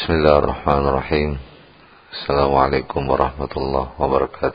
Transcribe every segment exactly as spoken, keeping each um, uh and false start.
Bismillahirrahmanirrahim. Assalamualaikum warahmatullahi wabarakatuh.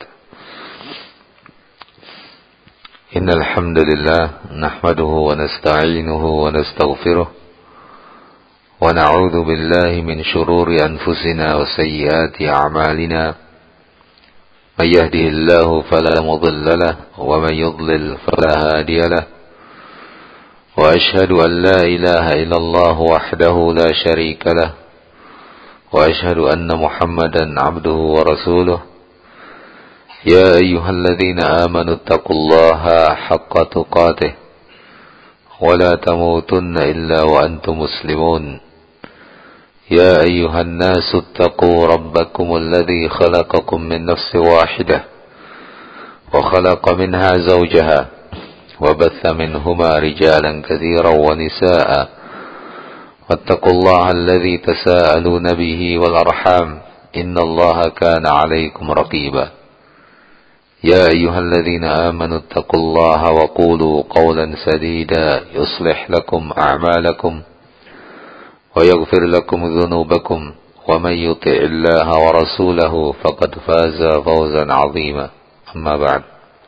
Innal hamdalillah nahmaduhu wa nasta'inuhu wa nastaghfiruh wa na'udzu billahi min shururi anfusina wa sayyiati a'malina. May yahdihillahu fala mudilla lahu wa may yudlil fala hadiya lahu. Wa ashhadu an la ilaha illallah wahdahu la sharika lahu. وأشهد أن محمدا عبده ورسوله يا أيها الذين آمنوا اتقوا الله حق تقاته ولا تموتن إلا وأنتم مسلمون يا أيها الناس اتقوا ربكم الذي خلقكم من نفس واحدة وخلق منها زوجها وبث منهما رجالا كثيرا ونساء واتقوا الله الذي تساءلون به والأرحام إن الله كان عليكم رقيبا يا أيها الذين آمنوا اتقوا الله وقولوا قولا سديدا يصلح لكم أعمالكم ويغفر لكم ذنوبكم ومن يطع الله ورسوله فقد فاز فوزا عظيما أما بعد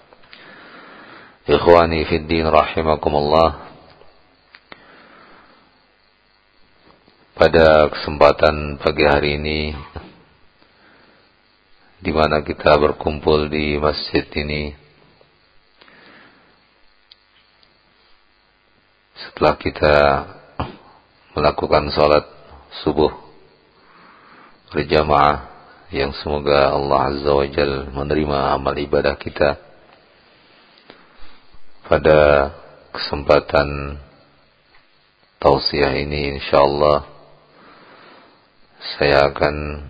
إخواني في الدين رحمكم الله. Pada kesempatan pagi hari ini, di mana kita berkumpul di masjid ini, setelah kita melakukan salat subuh berjamaah, yang semoga Allah Azza wa Jalla menerima amal ibadah kita. Pada kesempatan tausiah ini, insyaallah saya akan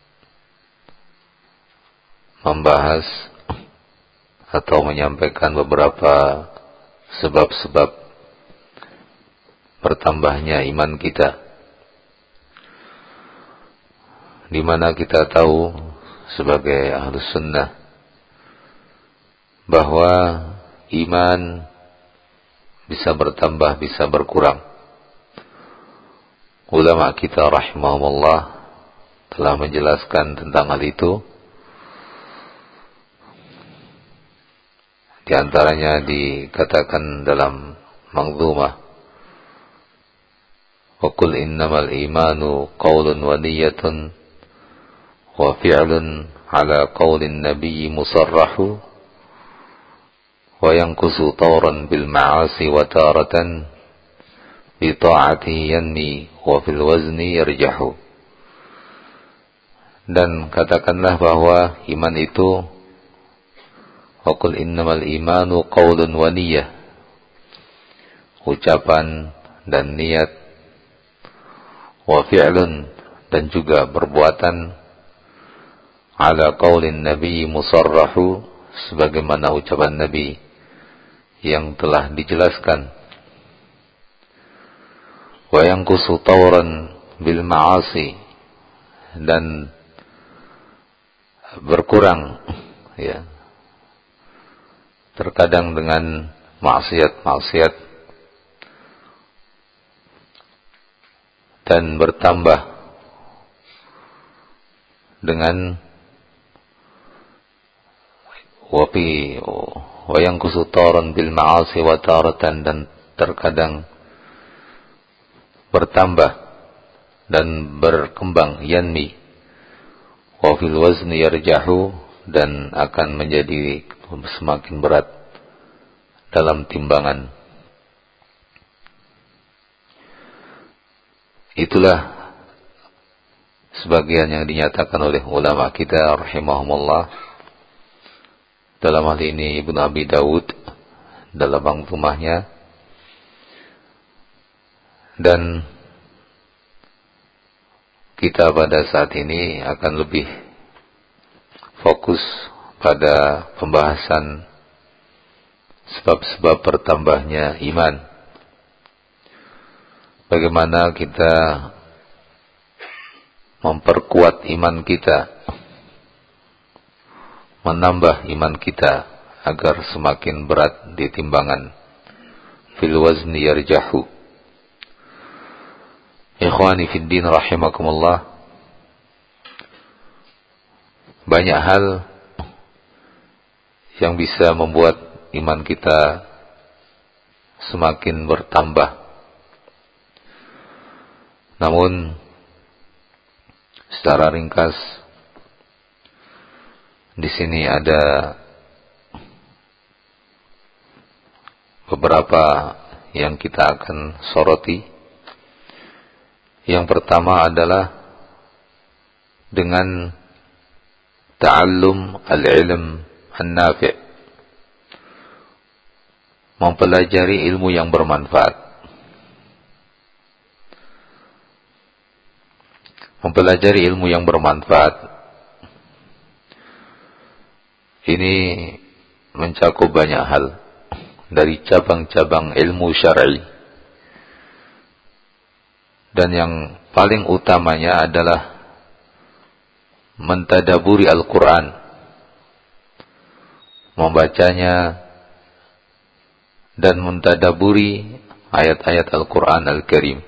membahas atau menyampaikan beberapa sebab-sebab bertambahnya iman kita, di mana kita tahu sebagai Ahlus Sunnah bahwa iman bisa bertambah, bisa berkurang. Ulama kita rahimahumullah telah menjelaskan tentang hal itu. Di antaranya dikatakan dalam Manzumah, wa qul innamal imanu qawlun wa niyyatun wa fi'lun ala qawlin nabiyyi musarrahu wa yanqusu tawran bil ma'asi wa taratan bi ta'atihi yanmi wa fil wazni yarjahu. Dan katakanlah bahwa iman itu, wa qul innamal imanu qaulun wa niyyah, ucapan dan niat, wa fi'lun dan juga perbuatan, ala qaulin nabi musarrahu sebagaimana ucapan nabi yang telah dijelaskan, wa yanqusu tawran bil ma'asi dan berkurang ya terkadang dengan maksiat-maksiat, dan bertambah dengan wapi wa yanqusu tawran bil ma'asi wa taratan, dan terkadang bertambah dan berkembang yanmi wa fil wazni yarjahu, dan akan menjadi semakin berat dalam timbangan. Itulah sebagian yang dinyatakan oleh ulama kita rahimahumullah. Dalam hal ini Ibnu Abi Dawud dalam Manzumahnya. Dan kita pada saat ini akan lebih fokus pada pembahasan sebab-sebab bertambahnya iman. Bagaimana kita memperkuat iman kita, menambah iman kita agar semakin berat di timbangan. Fil wazni yarjahu. Ikhwani fid din rahimakumullah. banyak hal yang bisa membuat iman kita semakin bertambah. Namun secara ringkas di sini ada beberapa yang kita akan soroti. Yang pertama adalah dengan ta'allum al-ilm an-nafi', mempelajari ilmu yang bermanfaat. Mempelajari ilmu yang bermanfaat ini mencakup banyak hal dari cabang-cabang ilmu syar'i, dan yang paling utamanya adalah mentadaburi Al-Quran, membacanya dan mentadaburi ayat-ayat Al-Quran Al-Karim.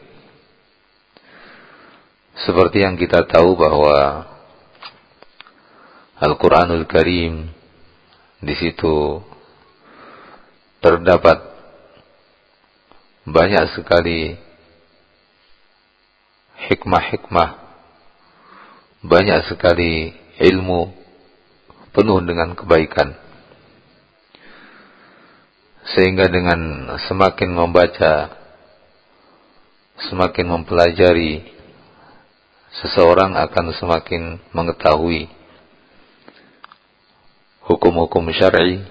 Seperti yang kita tahu bahwa Al-Quranul Karim di situ terdapat banyak sekali hikmah-hikmah, banyak sekali ilmu penuh dengan kebaikan. Sehingga dengan semakin membaca, semakin mempelajari, seseorang akan semakin mengetahui hukum-hukum syar'i,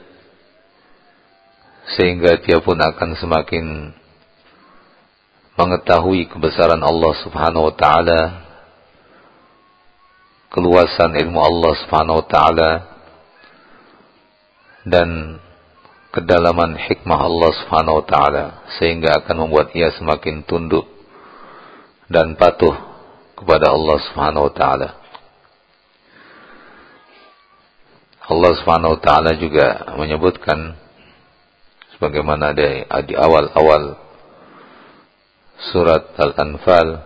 sehingga dia pun akan semakin mengetahui kebesaran Allah Subhanahu wa taala, keluasan ilmu Allah Subhanahu wa taala, dan kedalaman hikmah Allah Subhanahu wa taala, sehingga akan membuat ia semakin tunduk dan patuh kepada Allah Subhanahu wa taala. Allah Subhanahu wa taala juga menyebutkan sebagaimana di, di awal-awal surat Al-Anfal,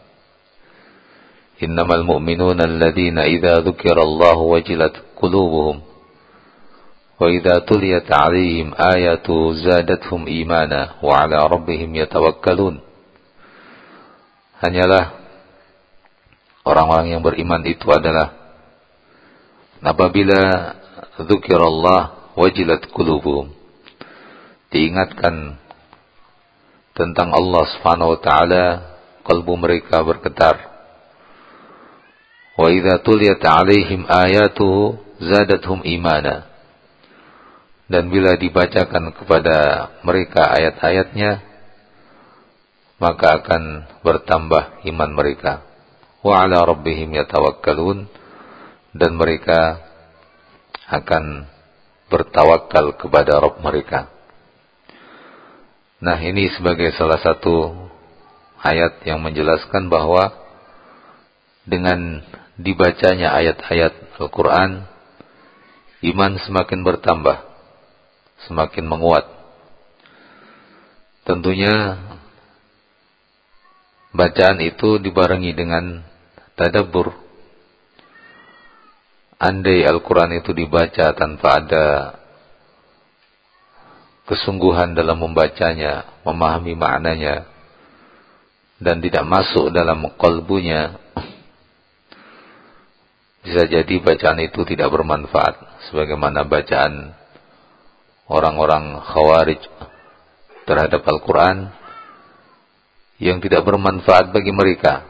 innamal mu'minuna alladhina idza dzukirallahu wajilat qulubuhum wa idza tuliyat 'alaihim ayatu zadatuhum imana wa 'ala rabbihim yatawakkalun. Hanyalah orang-orang yang beriman itu adalah apabila dzukirallah wajilat qulubuhum, diingatkan tentang Allah Subhanahu wa taala, kalbu mereka bergetar. Wa idza tuliyat 'alaihim ayatuhu zadatuhum imana, dan bila dibacakan kepada mereka ayat-ayatnya, maka akan bertambah iman mereka. Wa 'ala rabbihim yatawakkalun, dan mereka akan bertawakal kepada Rabb mereka. Nah, ini sebagai salah satu ayat yang menjelaskan bahwa dengan dibacanya ayat-ayat Al-Quran, iman semakin bertambah, semakin menguat. Tentunya bacaan itu dibarengi dengan tadabbur. Andai Al-Quran itu dibaca tanpa ada kesungguhan dalam membacanya, memahami maknanya, dan tidak masuk dalam qalbunya, bisa jadi bacaan itu tidak bermanfaat, sebagaimana bacaan orang-orang Khawarij terhadap Al-Quran yang tidak bermanfaat bagi mereka,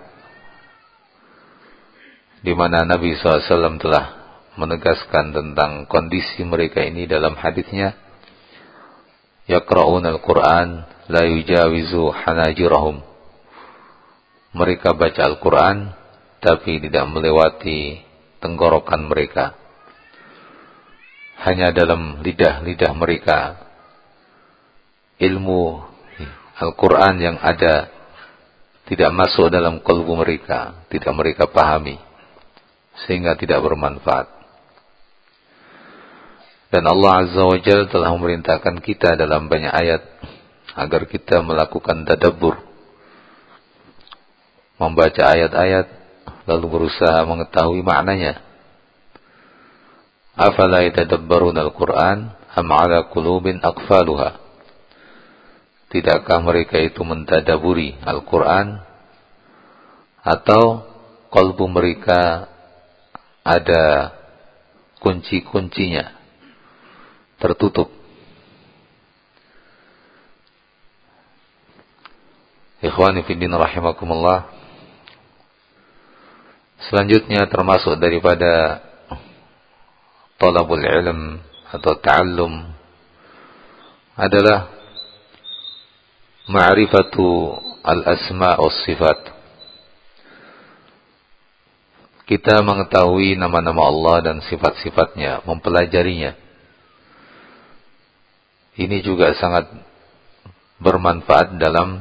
di mana Nabi shallallahu alaihi wasallam telah menegaskan tentang kondisi mereka ini dalam hadisnya, yaqra'una al-Qur'an la yujawizu hanajirahum. Mereka baca Al-Quran tapi tidak melewati tenggorokan mereka, hanya dalam lidah-lidah mereka. Ilmu Al-Quran yang ada tidak masuk dalam kalbu mereka, tidak mereka pahami, sehingga tidak bermanfaat. Dan Allah Azza wa Jalla telah memerintahkan kita dalam banyak ayat agar kita melakukan tadabbur, membaca ayat-ayat lalu berusaha mengetahui maknanya. Afala yatadabbaruna al-Qur'an am 'ala qulubin aqfaluha. Tidakkah mereka itu mentadaburi Al-Qur'an atau kalbu mereka ada kunci-kuncinya tertutup. Ikhwani fi din rahimakumullah. Selanjutnya termasuk daripada talabul ilm atau ta'allum adalah ma'rifatu al-asma' was sifat. Kita mengetahui nama-nama Allah dan sifat-sifatnya, mempelajarinya. Ini juga sangat bermanfaat dalam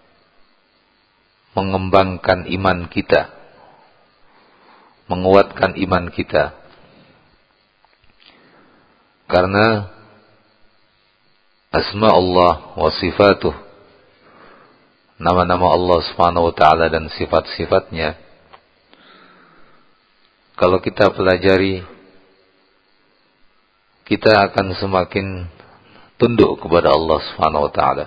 mengembangkan iman kita, menguatkan iman kita. Karena asma Allah wa sifatuh, nama-nama Allah Subhanahu wa taala dan sifat-sifatnya, kalau kita pelajari, kita akan semakin tunduk kepada Allah Subhanahu wa taala.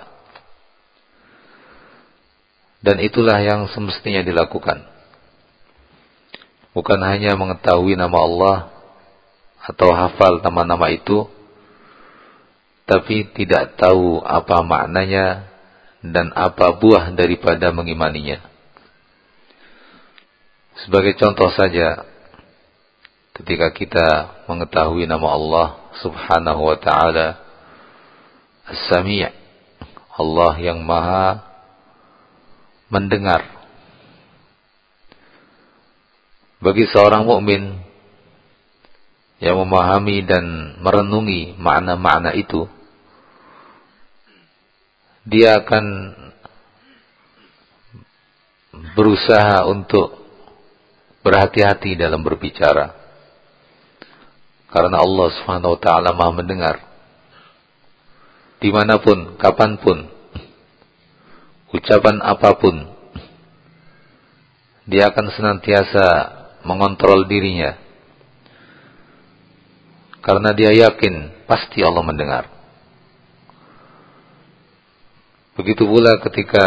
Dan itulah yang semestinya dilakukan. Bukan hanya mengetahui nama Allah atau hafal nama-nama itu, tapi tidak tahu apa maknanya dan apa buah daripada mengimaninya. Sebagai contoh saja, ketika kita mengetahui nama Allah Subhanahu wa ta'ala As-Sami', Allah yang maha mendengar. Bagi seorang mukmin yang memahami dan merenungi makna-makna itu, dia akan berusaha untuk berhati-hati dalam berbicara. Karena Allah Subhanahu wa ta'ala maha mendengar. Dimanapun, kapanpun, ucapan apapun, dia akan senantiasa mengontrol dirinya. Karena dia yakin pasti Allah mendengar. Begitu pula ketika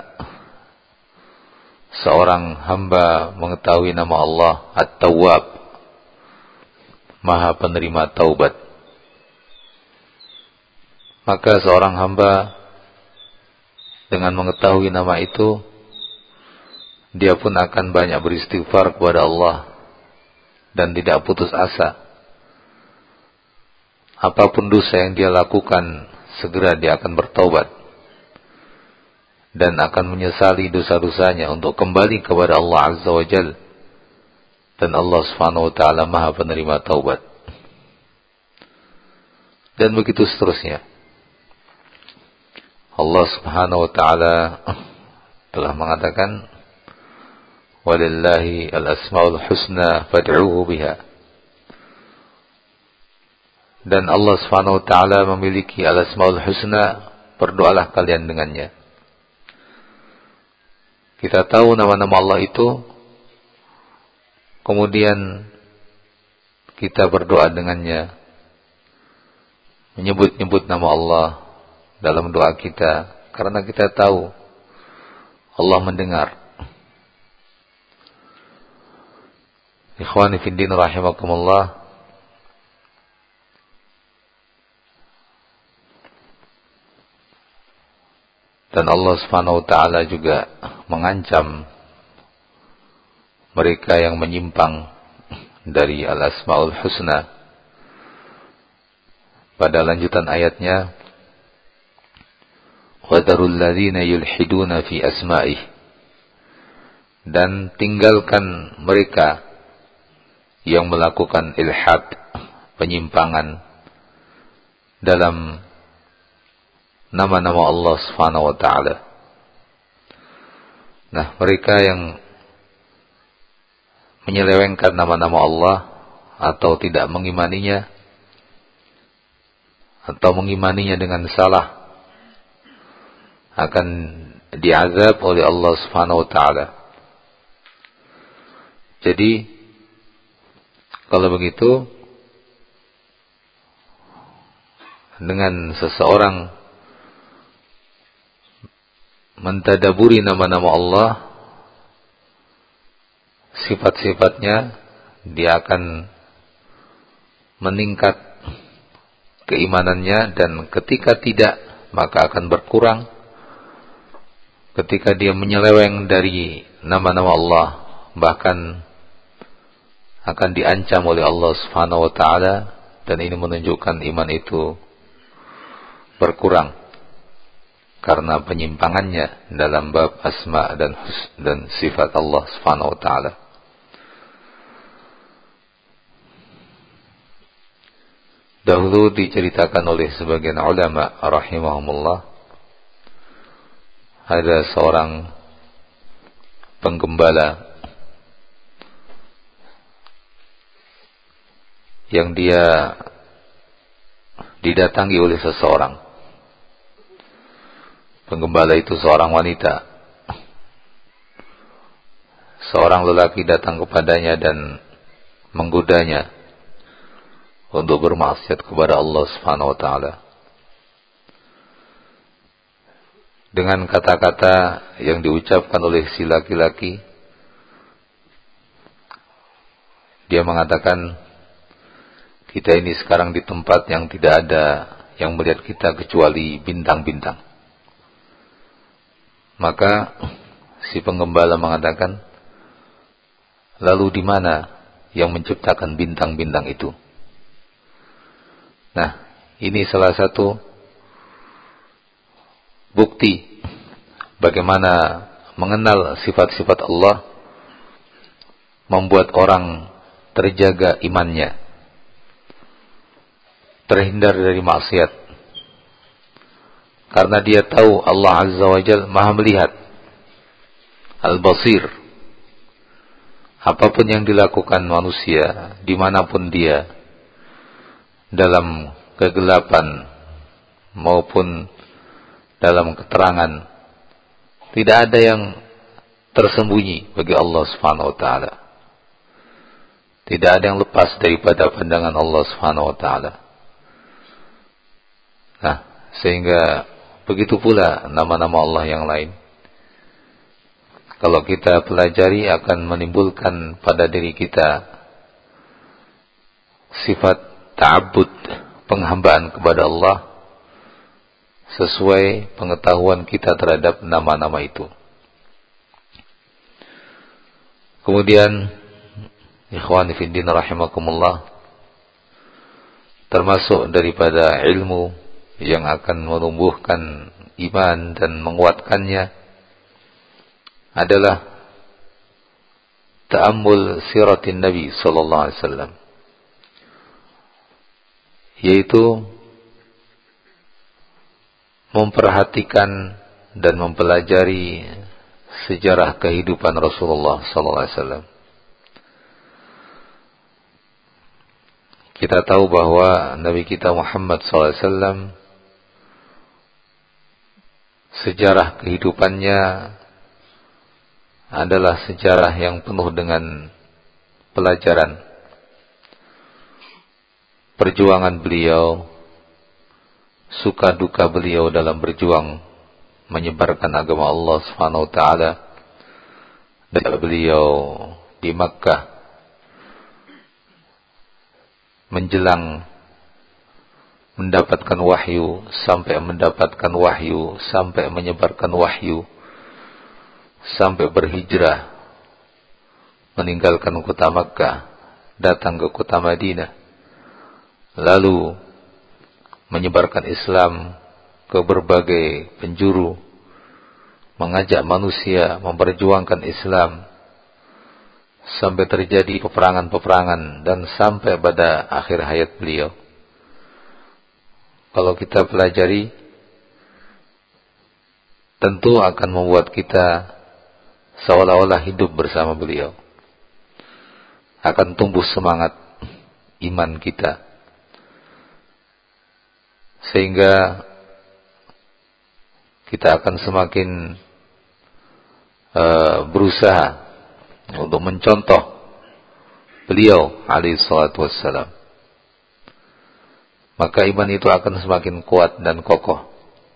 seorang hamba mengetahui nama Allah At-Tawwab, maha penerima taubat, maka seorang hamba dengan mengetahui nama itu, dia pun akan banyak beristighfar kepada Allah dan tidak putus asa. Apapun dosa yang dia lakukan, segera dia akan bertaubat dan akan menyesali dosa-dosanya untuk kembali kepada Allah Azza wa Jalla. Dan Allah Subhanahu wa ta'ala maha penerima taubat. Dan begitu seterusnya. Allah Subhanahu wa ta'ala telah mengatakan, walillahi al-asma'ul husna fad'uhu biha. Dan Allah Subhanahu wa ta'ala memiliki al-asma'ul husna, berdoalah kalian dengannya. Kita tahu nama-nama Allah itu, kemudian kita berdoa dengannya, menyebut-nyebut nama Allah dalam doa kita, karena kita tahu Allah mendengar. Ikhwani fiddin rahimakumullah. Dan Allah Subhanahu wa ta'ala juga mengancam mereka yang menyimpang dari al-asma'ul husna. Pada lanjutan ayatnya, وَذَرُوا الَّذِينَ يُلْحِدُونَ فِي أَسْمَائِهِ. Dan tinggalkan mereka yang melakukan ilhad, penyimpangan dalam nama-nama Allah Subhanahu wa ta'ala. Nah, mereka yang menyelewengkan nama-nama Allah atau tidak mengimaninya, atau mengimaninya dengan salah, akan diazab oleh Allah Subhanahu wa ta'ala. Jadi kalau begitu, dengan seseorang mentadaburi nama-nama Allah, sifat-sifatnya, dia akan meningkat keimanannya, dan ketika tidak maka akan berkurang. Ketika dia menyeleweng dari nama-nama Allah, bahkan akan diancam oleh Allah Subhanahu wa taala, dan ini menunjukkan iman itu berkurang karena penyimpangannya dalam bab asma dan hus dan sifat Allah Subhanahu wa taala. Dahulu diceritakan oleh sebagian ulama rahimahumullah, ada seorang penggembala yang dia didatangi oleh seseorang. Penggembala itu seorang wanita. Seorang lelaki datang kepadanya dan menggodanya untuk bermaksiat kepada Allah Subhanahu wa taala. Dengan kata-kata yang diucapkan oleh si laki-laki, dia mengatakan, kita ini sekarang di tempat yang tidak ada yang melihat kita kecuali bintang-bintang. Maka si penggembala mengatakan, lalu di mana yang menciptakan bintang-bintang itu? Nah, ini salah satu bukti bagaimana mengenal sifat-sifat Allah membuat orang terjaga imannya, terhindar dari maksiat, karena dia tahu Allah Azza wa Jalla Maha melihat, Al-Basir. Apapun yang dilakukan manusia dimanapun dia, dalam kegelapan maupun dalam keterangan, tidak ada yang tersembunyi bagi Allah Subhanahu wa taala. Tidak ada yang lepas daripada pandangan Allah Subhanahu wa taala. Nah, sehingga begitu pula nama-nama Allah yang lain, kalau kita pelajari akan menimbulkan pada diri kita sifat ta'abbud, penghambaan kepada Allah sesuai pengetahuan kita terhadap nama-nama itu. Kemudian ikhwani fiddin rahimakumullah, termasuk daripada ilmu yang akan menumbuhkan iman dan menguatkannya adalah ta'ammul siratin Nabi sallallahu alaihi wasallam, yaitu memperhatikan dan mempelajari sejarah kehidupan Rasulullah sallallahu alaihi wasallam. Kita tahu bahwa Nabi kita Muhammad sallallahu alaihi wasallam, sejarah kehidupannya adalah sejarah yang penuh dengan pelajaran. Perjuangan beliau, suka duka beliau dalam berjuang menyebarkan agama Allah Subhanahu wa taala. Dan beliau di Makkah menjelang mendapatkan wahyu, sampai mendapatkan wahyu, sampai menyebarkan wahyu, sampai berhijrah meninggalkan kota Makkah, datang ke kota Madinah, lalu menyebarkan Islam ke berbagai penjuru, mengajak manusia memperjuangkan Islam, sampai terjadi peperangan-peperangan dan sampai pada akhir hayat beliau. Kalau kita pelajari, tentu akan membuat kita seolah-olah hidup bersama beliau. Akan tumbuh semangat iman kita, sehingga kita akan semakin uh, berusaha untuk mencontoh beliau alaihi salatu wassalam. maka iman itu akan semakin kuat dan kokoh.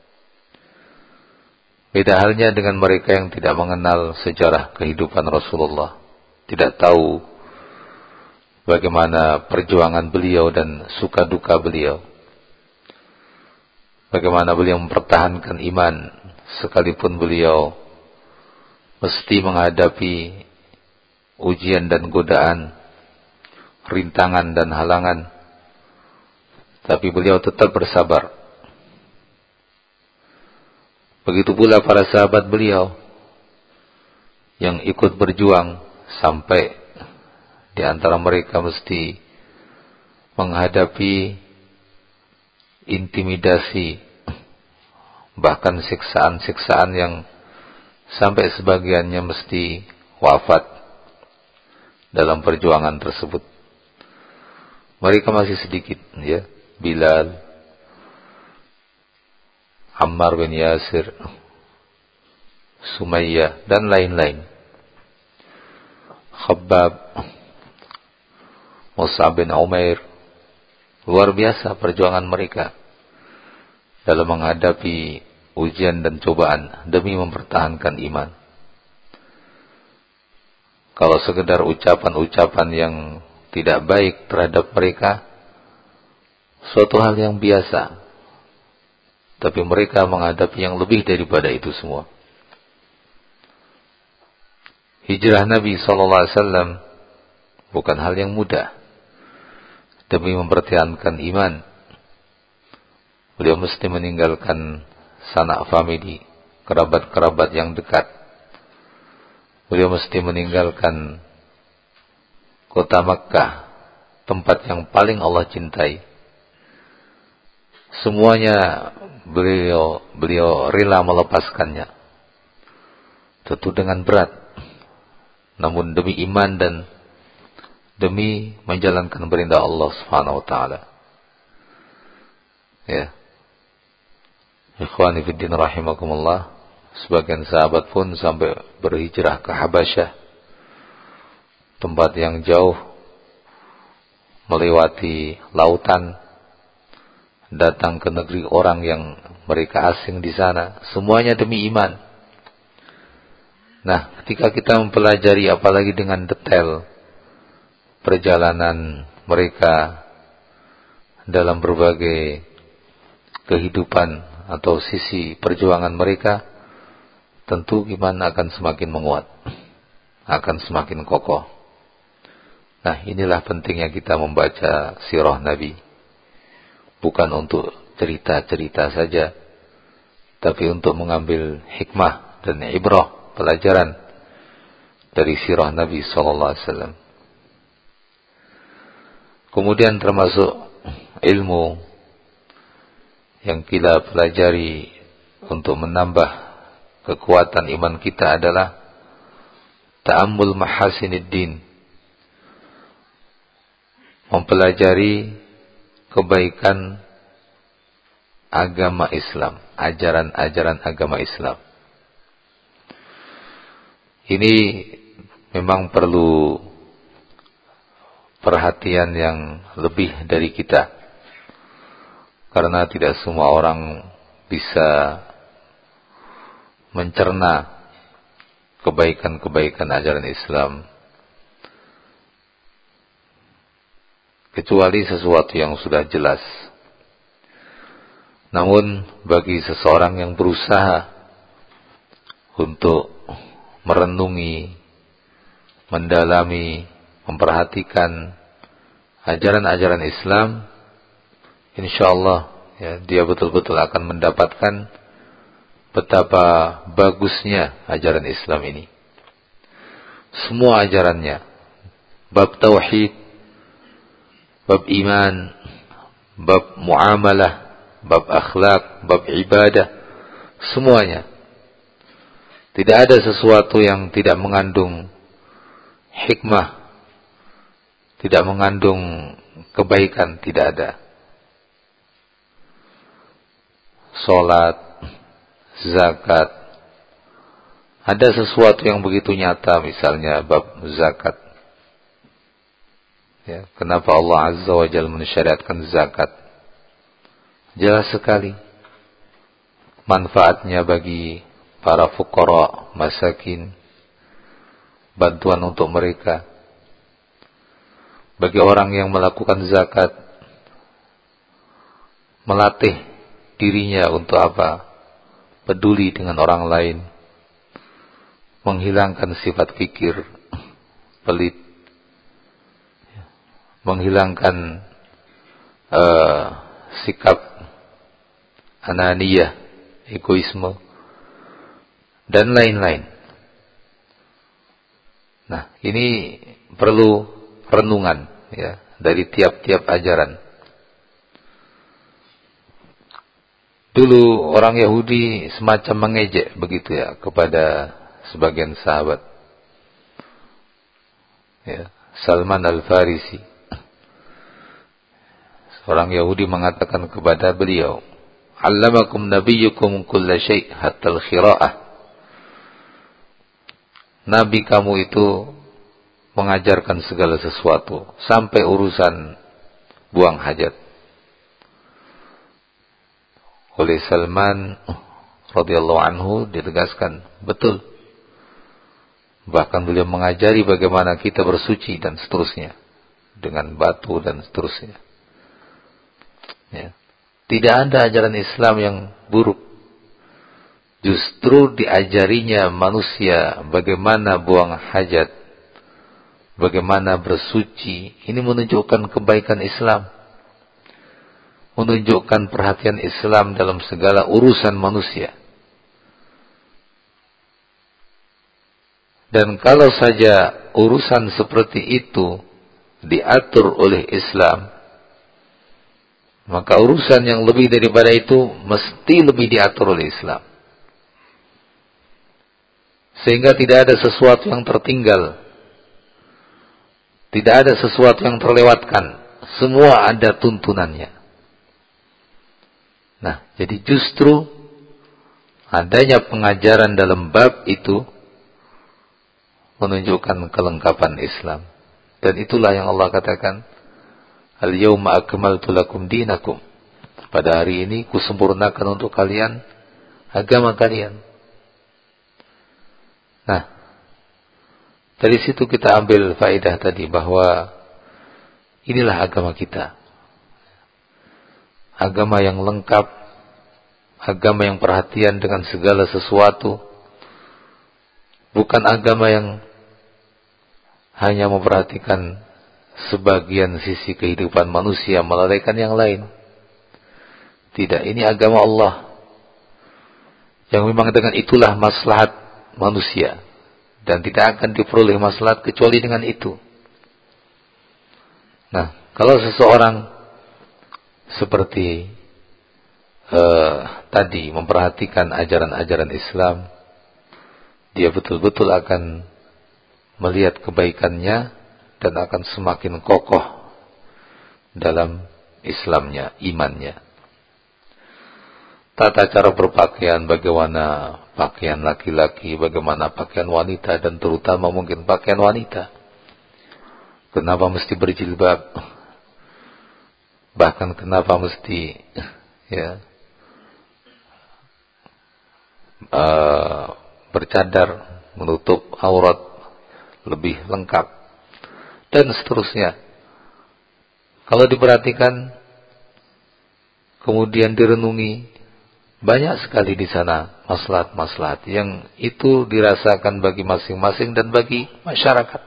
Beda halnya dengan mereka yang tidak mengenal sejarah kehidupan Rasulullah, tidak tahu bagaimana perjuangan beliau dan suka duka beliau, bagaimana beliau mempertahankan iman sekalipun beliau mesti menghadapi ujian dan godaan, rintangan dan halangan, tapi beliau tetap bersabar. Begitu pula para sahabat beliau yang ikut berjuang sampai di antara mereka mesti menghadapi intimidasi, bahkan siksaan-siksaan yang sampai sebagiannya mesti wafat dalam perjuangan tersebut. Mereka masih sedikit, ya. Bilal, Ammar bin Yasir, Sumayyah, dan lain-lain. Khabbab, Mus'ab bin Umair. Luar biasa perjuangan mereka dalam menghadapi ujian dan cobaan demi mempertahankan iman. Kalau sekedar ucapan-ucapan yang tidak baik terhadap mereka, suatu hal yang biasa. Tapi mereka menghadapi yang lebih daripada itu semua. Hijrah Nabi shallallahu alaihi wasallam bukan hal yang mudah. Demi mempertahankan iman, beliau mesti meninggalkan sanak famili, kerabat-kerabat yang dekat. Beliau mesti meninggalkan kota Makkah, tempat yang paling Allah cintai. Semuanya beliau beliau rela melepaskannya. Tentu dengan berat, namun demi iman dan demi menjalankan perintah Allah Subhanahu wa taala. Ya. Ikhwani fiddin rahimakumullah, sebagian sahabat pun sampai berhijrah ke Habasyah, tempat yang jauh, melewati lautan, datang ke negeri orang yang mereka asing di sana, semuanya demi iman. Nah, ketika kita mempelajari apalagi dengan detail perjalanan mereka dalam berbagai kehidupan atau sisi perjuangan mereka, tentu iman akan semakin menguat, akan semakin kokoh. Nah, inilah pentingnya kita membaca sirah Nabi. Bukan untuk cerita-cerita saja, tapi untuk mengambil hikmah dan ibrah, pelajaran dari sirah Nabi sallallahu alaihi wasallam. Kemudian termasuk ilmu yang kita pelajari untuk menambah kekuatan iman kita adalah ta'ammul mahasiniddin, mempelajari kebaikan agama Islam, ajaran-ajaran agama Islam. Ini memang perlu perhatian yang lebih dari kita, karena tidak semua orang bisa mencerna kebaikan-kebaikan ajaran Islam, kecuali sesuatu yang sudah jelas. Namun bagi seseorang yang berusaha untuk merenungi, mendalami, memperhatikan ajaran-ajaran Islam, insyaallah ya, dia betul-betul akan mendapatkan betapa bagusnya ajaran Islam ini. Semua ajarannya, bab tauhid, bab iman, bab muamalah, bab akhlak, bab ibadah, semuanya. Tidak ada sesuatu yang tidak mengandung hikmah, tidak mengandung kebaikan, tidak ada. Salat, zakat, ada sesuatu yang begitu nyata, misalnya bab zakat. Ya, kenapa Allah Azza wa Jalla mensyariatkan zakat? Jelas sekali manfaatnya bagi para fuqara, masakin, bantuan untuk mereka. Bagi orang yang melakukan zakat, melatih dirinya untuk apa? Peduli dengan orang lain, menghilangkan sifat fikir pelit, menghilangkan uh, sikap ananiyah, egoisme, dan lain-lain. Nah, ini perlu renungan ya dari tiap-tiap ajaran. Dulu orang Yahudi semacam mengejek begitu ya kepada sebagian sahabat. Ya, Salman Al-Farisi. Seorang Yahudi mengatakan kepada beliau, "Allamakum nabiyyukum kulla syai' hatta al-khira'ah." Nabi kamu itu mengajarkan segala sesuatu sampai urusan buang hajat. Oleh Salman radhiyallahu anhu ditegaskan, betul. Bahkan beliau mengajari bagaimana kita bersuci dan seterusnya dengan batu dan seterusnya. Ya. Tidak ada ajaran Islam yang buruk. Justru diajarinya manusia bagaimana buang hajat, bagaimana bersuci. Ini menunjukkan kebaikan Islam, menunjukkan perhatian Islam dalam segala urusan manusia. Dan kalau saja urusan seperti itu diatur oleh Islam, maka urusan yang lebih daripada itu mesti lebih diatur oleh Islam. Sehingga tidak ada sesuatu yang tertinggal, tidak ada sesuatu yang terlewatkan. Semua ada tuntunannya. Nah, jadi justru adanya pengajaran dalam bab itu menunjukkan kelengkapan Islam. Dan itulah yang Allah katakan, "Al-yawma akmaltu lakum dinakum." Pada hari ini kusempurnakan untuk kalian agama kalian. Nah, dari situ kita ambil faedah tadi bahwa inilah agama kita. Agama yang lengkap, agama yang perhatian dengan segala sesuatu. Bukan agama yang hanya memperhatikan sebagian sisi kehidupan manusia, melalaikan yang lain. Tidak, ini agama Allah. Yang memang dengan itulah maslahat manusia. Dan tidak akan diperoleh maslahat kecuali dengan itu. Nah, kalau seseorang seperti uh, tadi memperhatikan ajaran-ajaran Islam, dia betul-betul akan melihat kebaikannya dan akan semakin kokoh dalam Islamnya, imannya. Tata cara berpakaian, bagaimana pakaian laki-laki, bagaimana pakaian wanita, dan terutama mungkin pakaian wanita. Kenapa mesti berjilbab? Bahkan kenapa mesti ya uh, bercadar, menutup aurat lebih lengkap, dan seterusnya. Kalau diperhatikan, kemudian direnungi, banyak sekali di sana maslahat-maslahat yang itu dirasakan bagi masing-masing dan bagi masyarakat.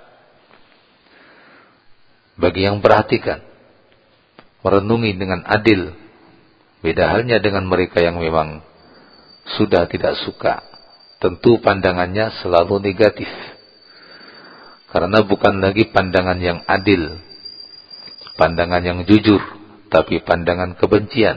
Bagi yang perhatikan, merenungi dengan adil. Beda halnya dengan mereka yang memang sudah tidak suka. Tentu pandangannya selalu negatif. Karena bukan lagi pandangan yang adil, pandangan yang jujur, tapi pandangan kebencian.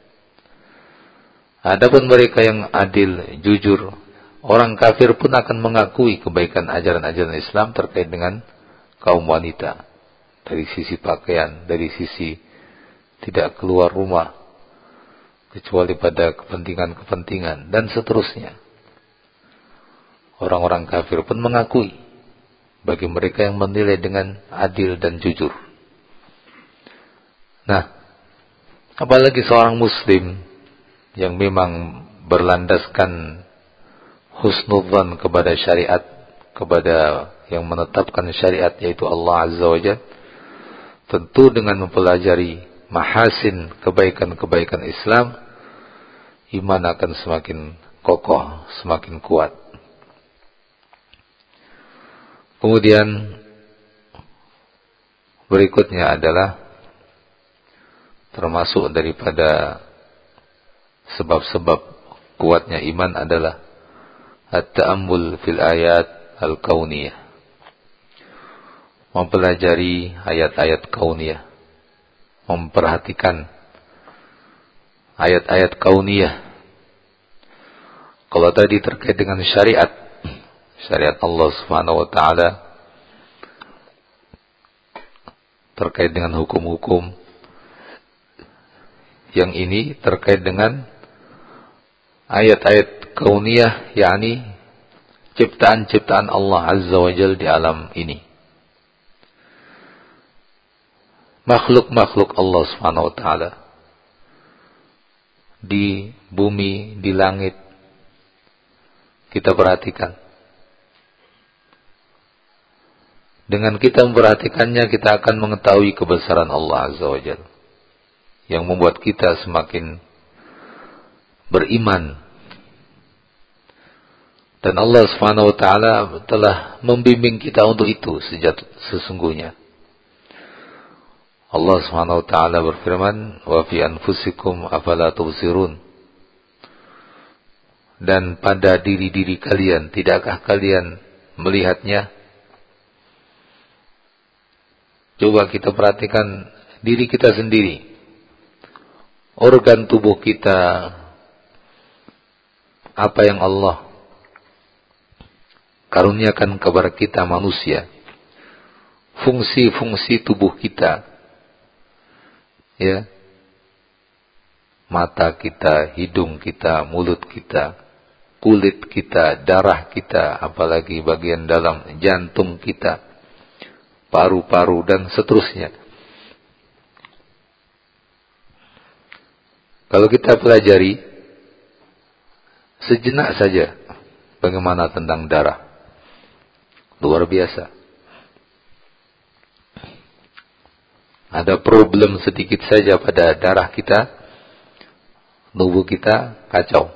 Adapun mereka yang adil, jujur, orang kafir pun akan mengakui kebaikan ajaran-ajaran Islam terkait dengan kaum wanita. Dari sisi pakaian, dari sisi tidak keluar rumah, kecuali pada kepentingan-kepentingan, dan seterusnya. Orang-orang kafir pun mengakui bagi mereka yang menilai dengan adil dan jujur. Nah, Apalagi seorang muslim yang memang berlandaskan husnudzan kepada syariat, kepada yang menetapkan syariat yaitu Allah Azza wa Jalla, tentu dengan mempelajari mahasin kebaikan-kebaikan Islam, iman akan semakin kokoh, semakin kuat. Kemudian berikutnya adalah termasuk daripada sebab-sebab kuatnya iman adalah at-ta'ammul fil ayat al-kauniyah. Mempelajari ayat-ayat kauniyah. Memperhatikan ayat-ayat kauniyah. Kalau tadi terkait dengan syariat, syariat Allah Subhanahu wa taala terkait dengan hukum-hukum, yang ini terkait dengan ayat-ayat kauniyah, yakni ciptaan-ciptaan Allah Azza wa Jalla di alam ini. Makhluk-makhluk Allah Subhanahu wa taala di bumi, di langit, kita perhatikan. Dengan kita memperhatikannya, kita akan mengetahui kebesaran Allah Azza wa Jalla, yang membuat kita semakin beriman. Dan Allah Subhanahu wa taala telah membimbing kita untuk itu sejak sesungguhnya. Allah Subhanahu wa taala berfirman, "Wa fi anfusikum afala tubsirun." Dan pada diri-diri kalian, tidakkah kalian melihatnya? Coba kita perhatikan diri kita sendiri. Organ tubuh kita, apa yang Allah karuniakan kepada kita manusia, fungsi-fungsi tubuh kita, ya, mata kita, hidung kita, mulut kita, kulit kita, darah kita, apalagi bagian dalam jantung kita, paru-paru dan seterusnya. Kalau kita pelajari sejenak saja bagaimana tentang darah, luar biasa. Ada problem sedikit saja pada darah kita, tubuh kita kacau.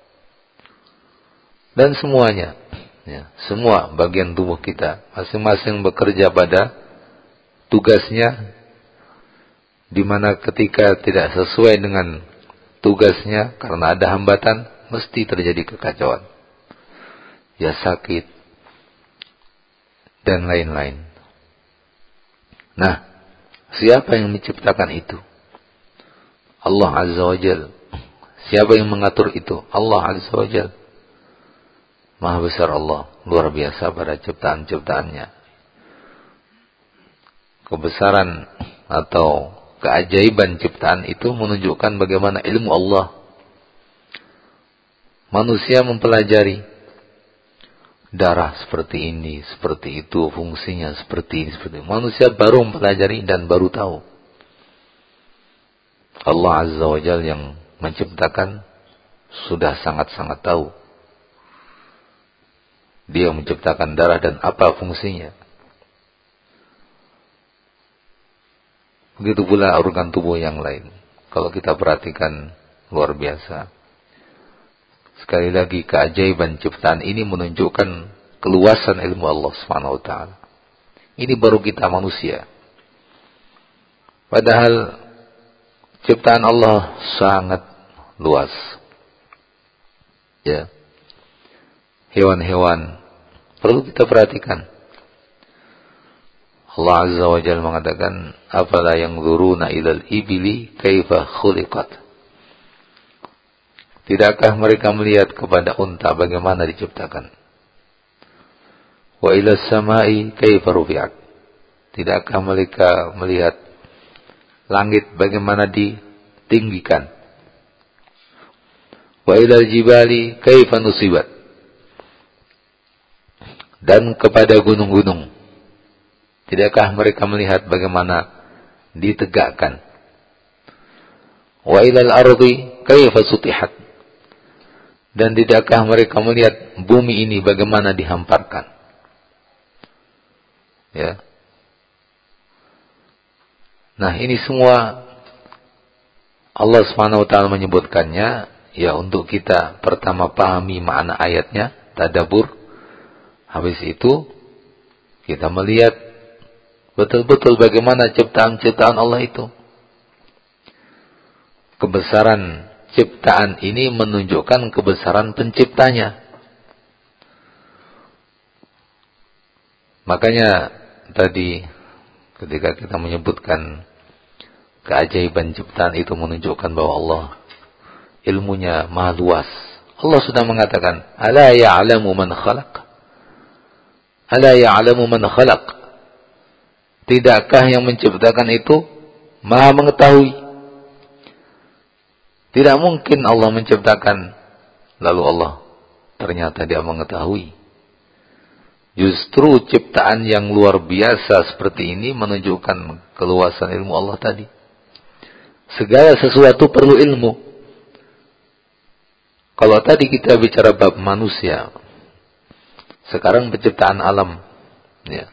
Dan semuanya, ya, semua bagian tubuh kita masing-masing bekerja pada tugasnya, di mana ketika tidak sesuai dengan tugasnya karena ada hambatan, mesti terjadi kekacauan, ya sakit dan lain-lain. Nah, siapa yang menciptakan itu? Allah Azza wa Jalla. Siapa yang mengatur itu? Allah Azza wa Jalla. Maha besar Allah, luar biasa pada ciptaan-ciptaannya. Kebesaran atau keajaiban ciptaan itu menunjukkan bagaimana ilmu Allah. Manusia mempelajari darah seperti ini, seperti itu, fungsinya seperti ini, seperti ini. Manusia baru mempelajari dan baru tahu. Allah Azza wa Jalla yang menciptakan sudah sangat-sangat tahu. Dia menciptakan darah dan apa fungsinya. Begitu pula organ tubuh yang lain. Kalau kita perhatikan, luar biasa. Sekali lagi, keajaiban ciptaan ini menunjukkan keluasan ilmu Allah Subhanahu wa taala. Ini baru kita manusia. Padahal ciptaan Allah sangat luas. Ya. Hewan-hewan perlu kita perhatikan. Allah Azza wa Jalla mengatakan, "Afala yanzuruna ilal ibili kaifa khuliqat." Tidakkah mereka melihat kepada unta bagaimana diciptakan? Wa ilas samai kaifa rufi'at. Tidakkah mereka melihat langit bagaimana ditinggikan? Wa ilal jibali kaifa nusibat. Dan kepada gunung-gunung, tidakkah mereka melihat bagaimana ditegakkan? Wa ilal ardi kaifa sutihat. Dan tidakkah mereka melihat bumi ini bagaimana dihamparkan? Ya. Nah, ini semua Allah Subhanahu wa taala menyebutkannya ya untuk kita pertama pahami makna ayatnya, tadabbur. Habis itu kita melihat betul-betul bagaimana ciptaan-ciptaan Allah itu. Kebesaran ciptaan ini menunjukkan kebesaran penciptanya. Makanya tadi ketika kita menyebutkan keajaiban ciptaan itu menunjukkan bahwa Allah ilmunya maha luas. Allah sudah mengatakan, "Ala ya'lamu man khalaq?" Ala ya'lamu man khalaq? Tidakkah yang menciptakan itu maha mengetahui? Tidak mungkin Allah menciptakan lalu Allah ternyata dia mengetahui. Justru ciptaan yang luar biasa seperti ini menunjukkan keluasan ilmu Allah tadi. Segala sesuatu perlu ilmu. Kalau tadi kita bicara bab manusia, sekarang penciptaan alam, ya,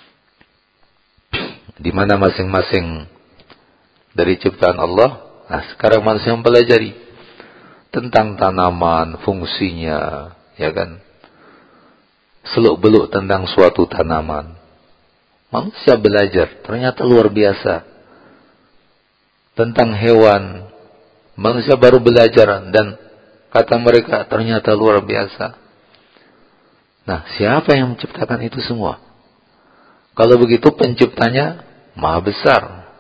di mana masing-masing dari ciptaan Allah. Nah, sekarang manusia mempelajari tentang tanaman, fungsinya, ya kan? Seluk-beluk tentang suatu tanaman. Manusia belajar, ternyata luar biasa. Tentang hewan, manusia baru belajar dan kata mereka ternyata luar biasa. Nah, siapa yang menciptakan itu semua? Kalau begitu penciptanya maha besar,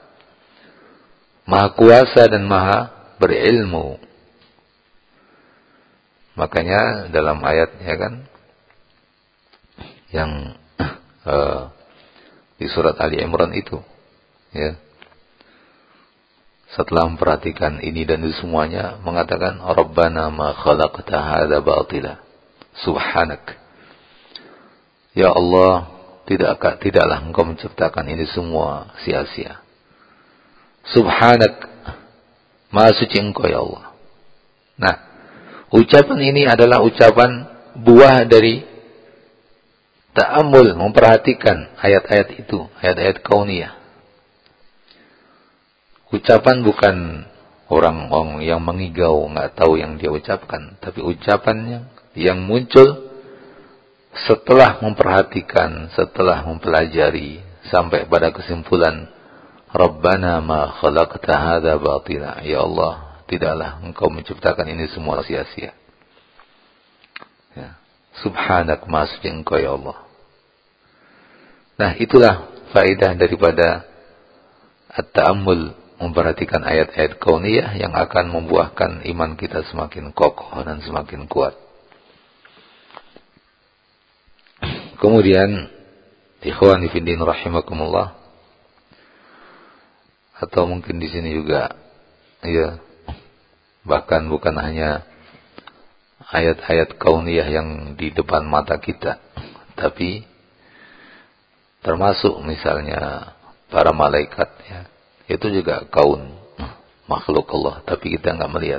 maha kuasa dan maha berilmu. Makanya dalam ayat ya kan yang uh, di surat Ali Imran itu ya, setelah memperhatikan ini dan itu semuanya mengatakan Rabbana ma khalaqta hadza batila subhanak. Ya Allah, tidakkah tidaklah Engkau menciptakan ini semua sia-sia. Subhanak, maha suci Engkau ya Allah. Nah, ucapan ini adalah ucapan buah dari ta'ammul, memperhatikan ayat-ayat itu, ayat-ayat kauniyah. Ucapan bukan orang-orang yang mengigau, nggak tahu yang dia ucapkan, tapi ucapan yang, yang muncul setelah memperhatikan, setelah mempelajari sampai pada kesimpulan Rabbana ma khalaqta hadza batila. Ya Allah, tidaklah Engkau menciptakan ini semua sia-sia. Ya. Subhanak, maha suci Engkau ya Allah. Nah, itulah faedah daripada at-ta'ammul, memperhatikan ayat-ayat kauniyah yang akan membuahkan iman kita semakin kokoh dan semakin kuat. Kemudian, ikhwani fiddin rahimakumullah, atau mungkin di sini juga ya, bahkan bukan hanya ayat-ayat kauniyah yang di depan mata kita, tapi termasuk misalnya para malaikat ya, itu juga kaun makhluk Allah, tapi kita enggak melihat.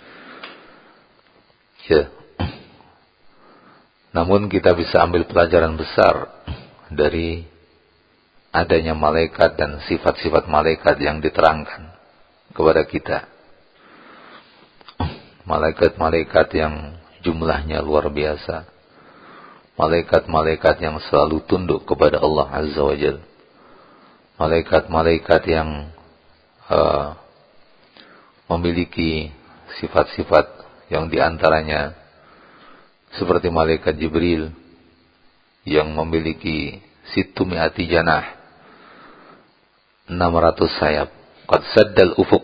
Ya. Namun kita bisa ambil pelajaran besar dari adanya malaikat dan sifat-sifat malaikat yang diterangkan kepada kita. Malaikat-malaikat yang jumlahnya luar biasa. Malaikat-malaikat yang selalu tunduk kepada Allah Azza wa Jalla. Malaikat-malaikat yang uh, memiliki sifat-sifat yang diantaranya seperti malaikat Jibril yang memiliki situ mi'ati janah, enam ratus sayap, qad saddal ufuk,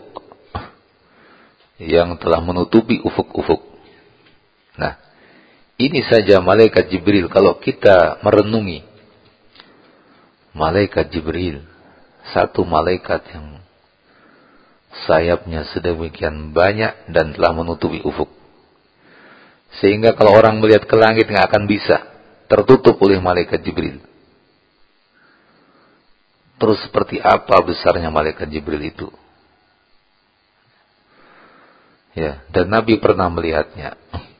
yang telah menutupi ufuk-ufuk. Nah, ini saja malaikat Jibril. Kalau kita merenungi malaikat Jibril, satu malaikat yang sayapnya sedemikian banyak dan telah menutupi ufuk, sehingga kalau orang melihat ke langit nggak akan bisa, tertutup oleh malaikat Jibril. Terus seperti apa besarnya malaikat Jibril itu? Ya, dan Nabi pernah melihatnya.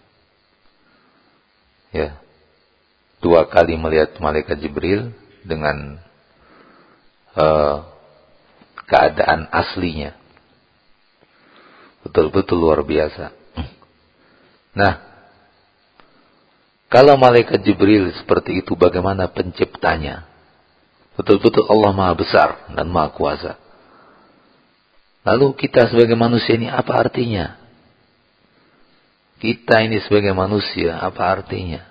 Ya. Dua kali melihat malaikat Jibril dengan uh, keadaan aslinya. Betul-betul luar biasa. Nah, kalau malaikat Jibril seperti itu, bagaimana penciptanya? Betul-betul Allah Maha Besar dan Maha Kuasa. Lalu kita sebagai manusia ini apa artinya? Kita ini sebagai manusia apa artinya?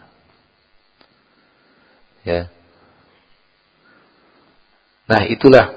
Ya. Nah, itulah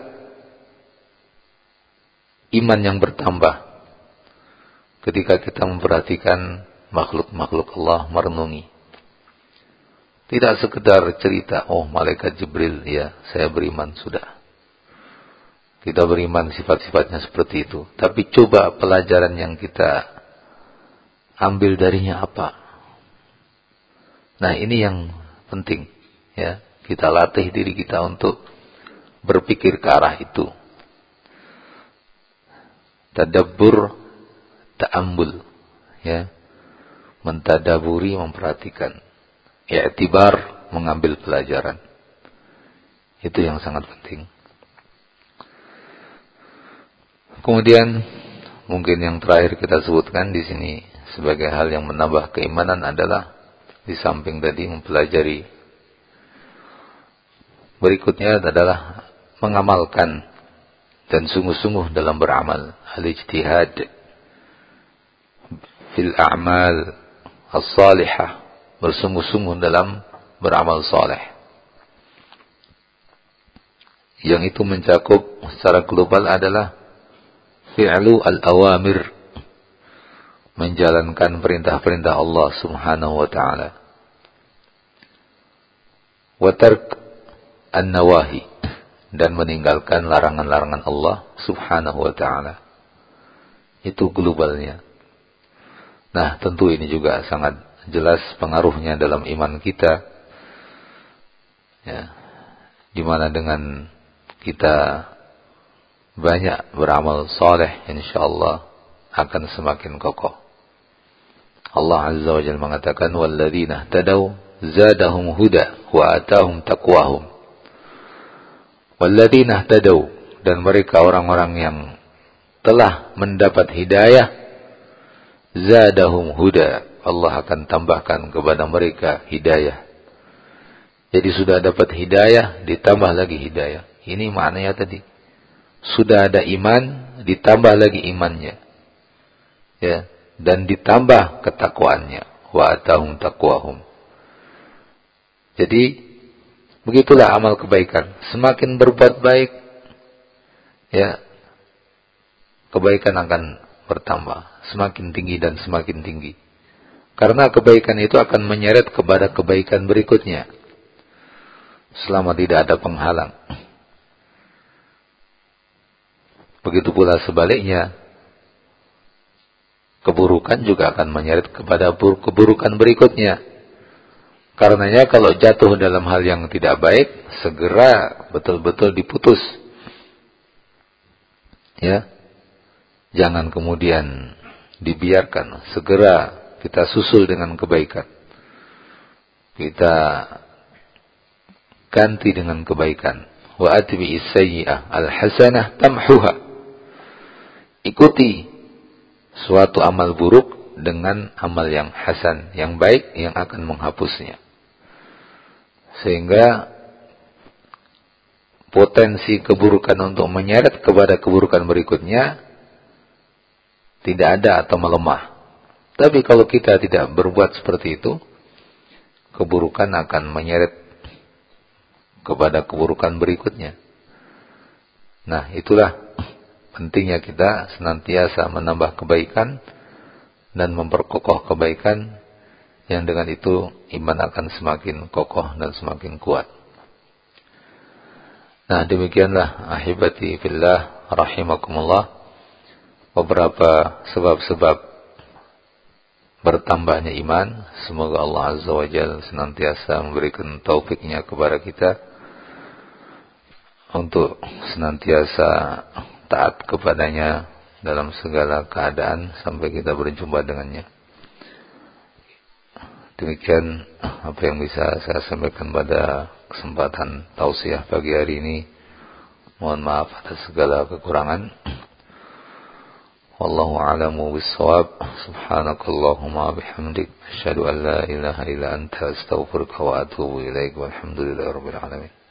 iman yang bertambah ketika kita memperhatikan makhluk-makhluk Allah, merenungi. Tidak sekedar cerita, oh malaikat Jibril, ya saya beriman, sudah. Kita beriman sifat-sifatnya seperti itu. Tapi coba pelajaran yang kita ambil darinya apa? Nah, ini yang penting. Ya, kita latih diri kita untuk berpikir ke arah itu. Tadabbur, ta'ammul, ya. Mentadaburi, memperhatikan. I'tibar, mengambil pelajaran. Itu yang sangat penting. Kemudian mungkin yang terakhir kita sebutkan di sini sebagai hal yang menambah keimanan adalah di samping tadi mempelajari, berikutnya adalah mengamalkan dan sungguh-sungguh dalam beramal. Al-ijtihad fil a'mal as-salihah, bersungguh-sungguh dalam beramal saleh. Yang itu mencakup secara global adalah fi'lu al-awamir, menjalankan perintah-perintah Allah Subhanahu wa ta'ala. Wa tark an-nawahi, dan meninggalkan larangan-larangan Allah Subhanahu wa ta'ala. Itu globalnya. Nah, tentu ini juga sangat jelas pengaruhnya dalam iman kita. Ya, dimana dengan kita banyak beramal saleh, insyaallah akan semakin kokoh. Allah Azza wa Jalla mengatakan, walladzina tadaw zadahum huda wa atahum taqwahum. Walladzina tadaw, dan mereka orang-orang yang telah mendapat hidayah, zadahum huda, Allah akan tambahkan kepada mereka hidayah. Jadi sudah dapat hidayah, ditambah lagi hidayah. Ini maknanya tadi. Sudah ada iman, ditambah lagi imannya. Ya, dan ditambah ketakwaannya. Wa atahum taqwahum. Jadi begitulah amal kebaikan. Semakin berbuat baik, ya, kebaikan akan bertambah, semakin tinggi dan semakin tinggi. Karena kebaikan itu akan menyeret kepada kebaikan berikutnya, selama tidak ada penghalang. Begitu pula sebaliknya, keburukan juga akan menyeret kepada keburukan berikutnya. Karenanya kalau jatuh dalam hal yang tidak baik, segera betul-betul diputus. Ya. Jangan kemudian dibiarkan, segera kita susul dengan kebaikan. Kita ganti dengan kebaikan. Wa atbi'is sayyi'ah al-hasanah tamhuha. Ikuti suatu amal buruk dengan amal yang hasan, yang baik, yang akan menghapusnya. Sehingga potensi keburukan untuk menyeret kepada keburukan berikutnya tidak ada atau melemah. Tapi kalau kita tidak berbuat seperti itu, keburukan akan menyeret kepada keburukan berikutnya. Nah, itulah pentingnya kita senantiasa menambah kebaikan dan memperkokoh kebaikan, yang dengan itu iman akan semakin kokoh dan semakin kuat. Nah, demikianlah ahibati fillah rahimakumullah, beberapa sebab-sebab bertambahnya iman. Semoga Allah Azza wa Jalla senantiasa memberikan taufiknya kepada kita untuk senantiasa taat kepadanya, dalam segala keadaan sampai kita berjumpa dengannya. Demikian apa yang bisa saya sampaikan pada kesempatan tausiah pagi hari ini. Mohon maaf atas segala kekurangan. Wallahu a'lamu bis-shawab. Subhanakallahumma bihamdik asyhadu an la ilaha illa anta astaghfiruka wa atubu ilaik. Walhamdulillahirabbil alamin.